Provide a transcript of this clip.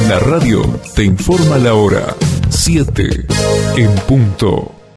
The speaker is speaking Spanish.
La radio te informa la hora 7 en punto.